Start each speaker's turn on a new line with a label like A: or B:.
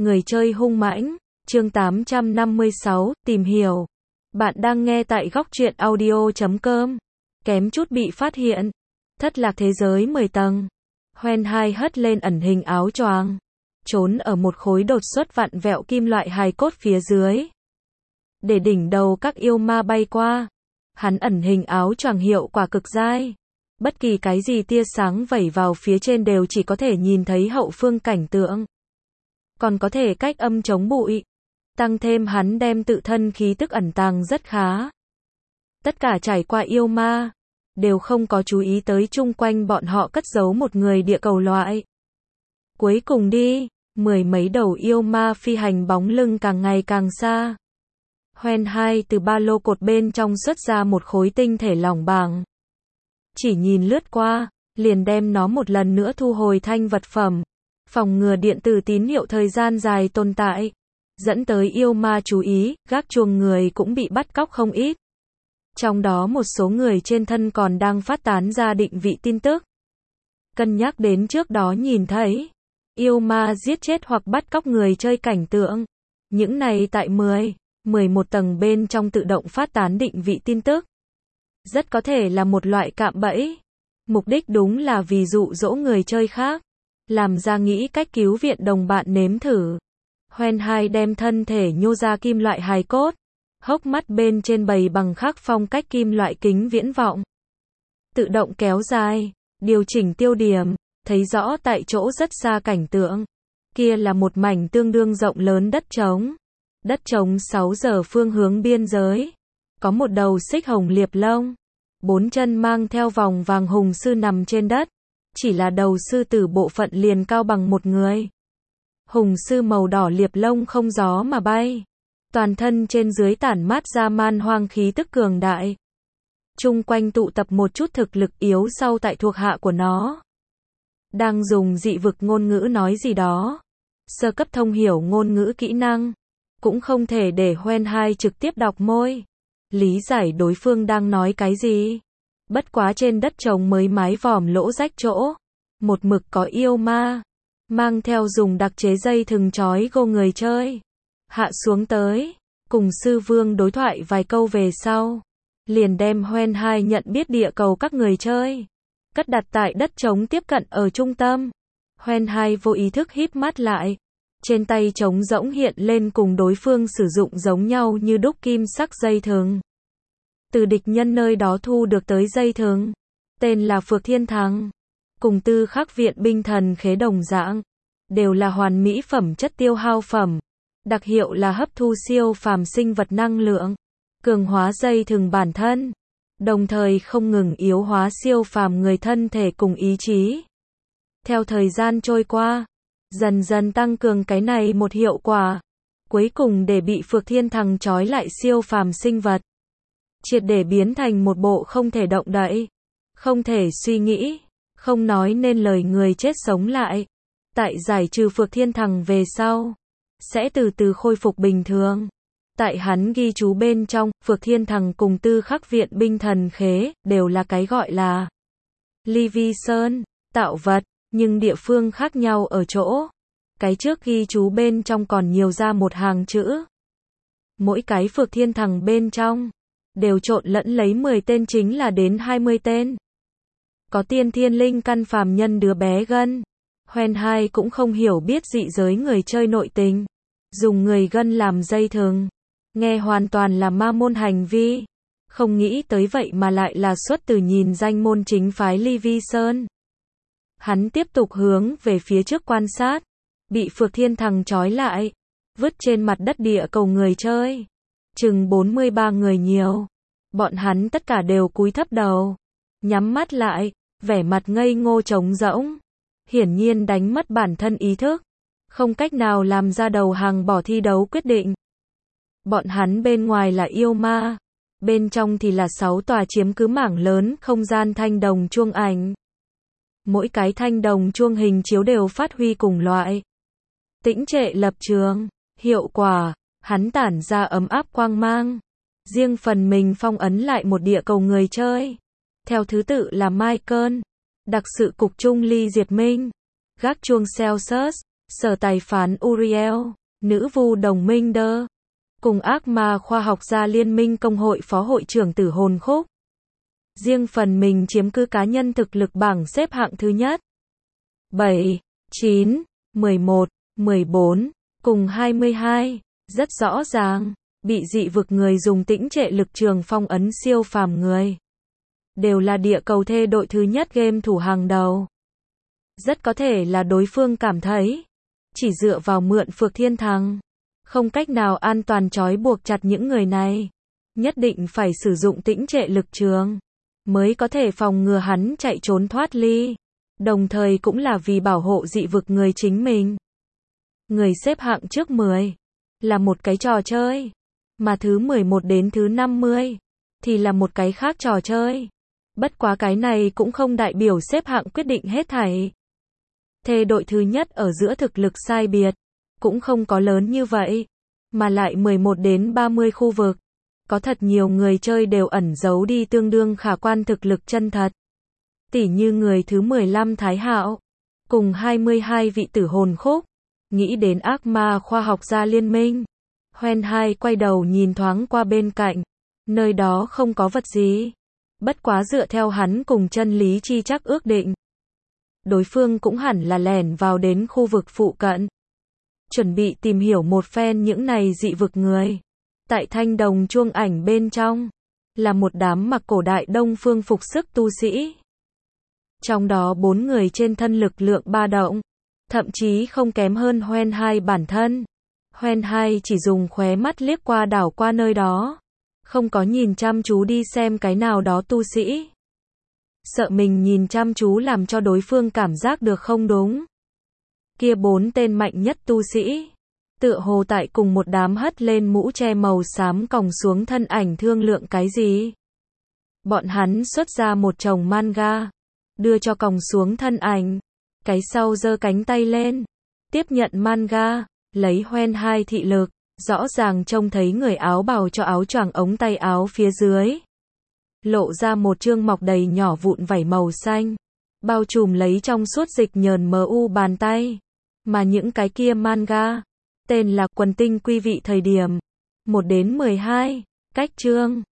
A: Người chơi hung mãnh, chương 856, tìm hiểu. Bạn đang nghe tại góc truyện audio.com. Kém chút bị phát hiện. Thất lạc thế giới 10 tầng. Hoen hai hất lên ẩn hình áo choàng, trốn ở một khối đột xuất vặn vẹo kim loại hài cốt phía dưới. Để đỉnh đầu các yêu ma bay qua. Hắn ẩn hình áo choàng hiệu quả cực dai. Bất kỳ cái gì tia sáng vẩy vào phía trên đều chỉ có thể nhìn thấy hậu phương cảnh tượng. Còn có thể cách âm chống bụi. Tăng thêm hắn đem tự thân khí tức ẩn tàng rất khá. Tất cả trải qua yêu ma, đều không có chú ý tới chung quanh bọn họ cất giấu một người địa cầu loại. Cuối cùng đi, mười mấy đầu yêu ma phi hành bóng lưng càng ngày càng xa. Hoen hai từ ba lô cột bên trong xuất ra một khối tinh thể lỏng bảng. Chỉ nhìn lướt qua, liền đem nó một lần nữa thu hồi thanh vật phẩm. Phòng ngừa điện tử tín hiệu thời gian dài tồn tại, dẫn tới yêu ma chú ý, gác chuông người cũng bị bắt cóc không ít. Trong đó một số người trên thân còn đang phát tán ra định vị tin tức. Cân nhắc đến trước đó nhìn thấy, yêu ma giết chết hoặc bắt cóc người chơi cảnh tượng. Những này tại 11 tầng bên trong tự động phát tán định vị tin tức. Rất có thể là một loại cạm bẫy. Mục đích đúng là vì dụ dỗ người chơi khác. Làm ra nghĩ cách cứu viện đồng bạn nếm thử. Hoen hai đem thân thể nhô ra kim loại hài cốt. Hốc mắt bên trên bày bằng khắc phong cách kim loại kính viễn vọng. Tự động kéo dài, điều chỉnh tiêu điểm, thấy rõ tại chỗ rất xa cảnh tượng. Kia là một mảnh tương đương rộng lớn đất trống. Đất trống 6 giờ phương hướng biên giới. Có một đầu xích hồng liệp lông. 4 chân mang theo vòng vàng hùng sư nằm trên đất. Chỉ là đầu sư tử bộ phận liền cao bằng một người. Hùng sư màu đỏ liệp lông không gió mà bay. Toàn thân trên dưới tản mát ra man hoang khí tức cường đại. Chung quanh tụ tập một chút thực lực yếu sau tại thuộc hạ của nó. Đang dùng dị vực ngôn ngữ nói gì đó. Sơ cấp thông hiểu ngôn ngữ kỹ năng. Cũng không thể để Hoen hai trực tiếp đọc môi. Lý giải đối phương đang nói cái gì. Bất quá trên đất trống mới mái vòm lỗ rách chỗ. Một mực có yêu ma. Mang theo dùng đặc chế dây thừng trói gô người chơi. Hạ xuống tới. Cùng sư vương đối thoại vài câu về sau. Liền đem Hoen hai nhận biết địa cầu các người chơi. Cất đặt tại đất trống tiếp cận ở trung tâm. Hoen hai vô ý thức híp mắt lại. Trên tay trống rỗng hiện lên cùng đối phương sử dụng giống nhau như đúc kim sắc dây thừng. Từ địch nhân nơi đó thu được tới dây thừng. Tên là Phược Thiên Thắng. Cùng Tư Khắc Viện binh thần khế đồng dạng. Đều là hoàn mỹ phẩm chất tiêu hao phẩm. Đặc hiệu là hấp thu siêu phàm sinh vật năng lượng. Cường hóa dây thừng bản thân. Đồng thời không ngừng yếu hóa siêu phàm người thân thể cùng ý chí. Theo thời gian trôi qua, dần dần tăng cường cái này một hiệu quả. Cuối cùng để bị Phược Thiên Thắng trói lại siêu phàm sinh vật. Triệt để biến thành một bộ không thể động đậy. Không thể suy nghĩ. Không nói nên lời người chết sống lại. Tại giải trừ Phược Thiên Thắng về sau. Sẽ từ từ khôi phục bình thường. Tại hắn ghi chú bên trong, Phược Thiên Thắng cùng Tư Khắc Viện binh thần khế, đều là cái gọi là Livy Sơn, tạo vật, nhưng địa phương khác nhau ở chỗ. Cái trước ghi chú bên trong còn nhiều ra một hàng chữ. Mỗi cái Phược Thiên Thắng bên trong, đều trộn lẫn lấy 10 tên chính là đến 20 tên. Có tiên thiên linh căn phàm nhân đứa bé gân. Hoen hai cũng không hiểu biết dị giới người chơi nội tình. Dùng người gân làm dây thừng. Nghe hoàn toàn là ma môn hành vi. Không nghĩ tới vậy mà lại là xuất từ nhìn danh môn chính phái Livy Sơn. Hắn tiếp tục hướng về phía trước quan sát. Bị Phược Thiên Thắng trói lại. Vứt trên mặt đất địa cầu người chơi. Chừng 43 người nhiều. Bọn hắn tất cả đều cúi thấp đầu. Nhắm mắt lại. Vẻ mặt ngây ngô trống rỗng. Hiển nhiên đánh mất bản thân ý thức. Không cách nào làm ra đầu hàng bỏ thi đấu quyết định. Bọn hắn bên ngoài là yêu ma. Bên trong thì là 6 tòa chiếm cứ mảng lớn không gian thanh đồng chuông ảnh. Mỗi cái thanh đồng chuông hình chiếu đều phát huy cùng loại. Tĩnh trệ lập trường. Hiệu quả. Hắn tản ra ấm áp quang mang. Riêng phần mình phong ấn lại một địa cầu người chơi. Theo thứ tự là Michael. Đặc sự cục Trung Ly Diệt Minh. Gác chuông Celsius. Sở tài phán Uriel, nữ vu đồng minh Đơ, cùng ác ma khoa học gia Liên minh Công hội phó hội trưởng Tử Hồn Khúc. Riêng phần mình chiếm cứ cá nhân thực lực bảng xếp hạng thứ nhất. 7, 9, 11, 14, cùng 22, rất rõ ràng, bị dị vực người dùng tĩnh trệ lực trường phong ấn siêu phàm người. Đều là địa cầu thê đội thứ nhất game thủ hàng đầu. Rất có thể là đối phương cảm thấy, chỉ dựa vào mượn Phược Thiên Thằng, không cách nào an toàn trói buộc chặt những người này. Nhất định phải sử dụng tĩnh trệ lực trường, mới có thể phòng ngừa hắn chạy trốn thoát ly. Đồng thời cũng là vì bảo hộ dị vực người chính mình. Người xếp hạng trước 10 là một cái trò chơi, mà thứ 11 đến thứ 50 thì là một cái khác trò chơi. Bất quá cái này cũng không đại biểu xếp hạng quyết định hết thảy. Thê đội thứ nhất ở giữa thực lực sai biệt, cũng không có lớn như vậy, mà lại 11 đến 30 khu vực. Có thật nhiều người chơi đều ẩn giấu đi tương đương khả quan thực lực chân thật. Tỉ như người thứ 15 Thái Hạo, cùng 22 vị Tử Hồn Khúc, nghĩ đến ác ma khoa học gia Liên minh. Hoen Hai quay đầu nhìn thoáng qua bên cạnh, nơi đó không có vật gì. Bất quá dựa theo hắn cùng chân lý chi chắc ước định, đối phương cũng hẳn là lẻn vào đến khu vực phụ cận, chuẩn bị tìm hiểu một phen những này dị vực người. Tại thanh đồng chuông ảnh bên trong, là một đám mặc cổ đại đông phương phục sức tu sĩ. Trong đó 4 người trên thân lực lượng ba động, thậm chí không kém hơn Hoen Hai bản thân. Hoen Hai chỉ dùng khóe mắt liếc qua đảo qua nơi đó, không có nhìn chăm chú đi xem cái nào đó tu sĩ. Sợ mình nhìn chăm chú làm cho đối phương cảm giác được không đúng. Kia 4 tên mạnh nhất tu sĩ, tựa hồ tại cùng một đám hất lên mũ che màu xám còng xuống thân ảnh thương lượng cái gì. Bọn hắn xuất ra một chồng manga, đưa cho còng xuống thân ảnh, cái sau giơ cánh tay lên, tiếp nhận manga, lấy Hoen Hai thị lực, rõ ràng trông thấy người áo bào cho áo choàng ống tay áo phía dưới, lộ ra một chương mọc đầy nhỏ vụn vảy màu xanh, bao trùm lấy trong suốt dịch nhờn mu bàn tay. Mà những cái kia manga, tên là Quần tinh quý vị thời điểm 1 đến 12, cách chương.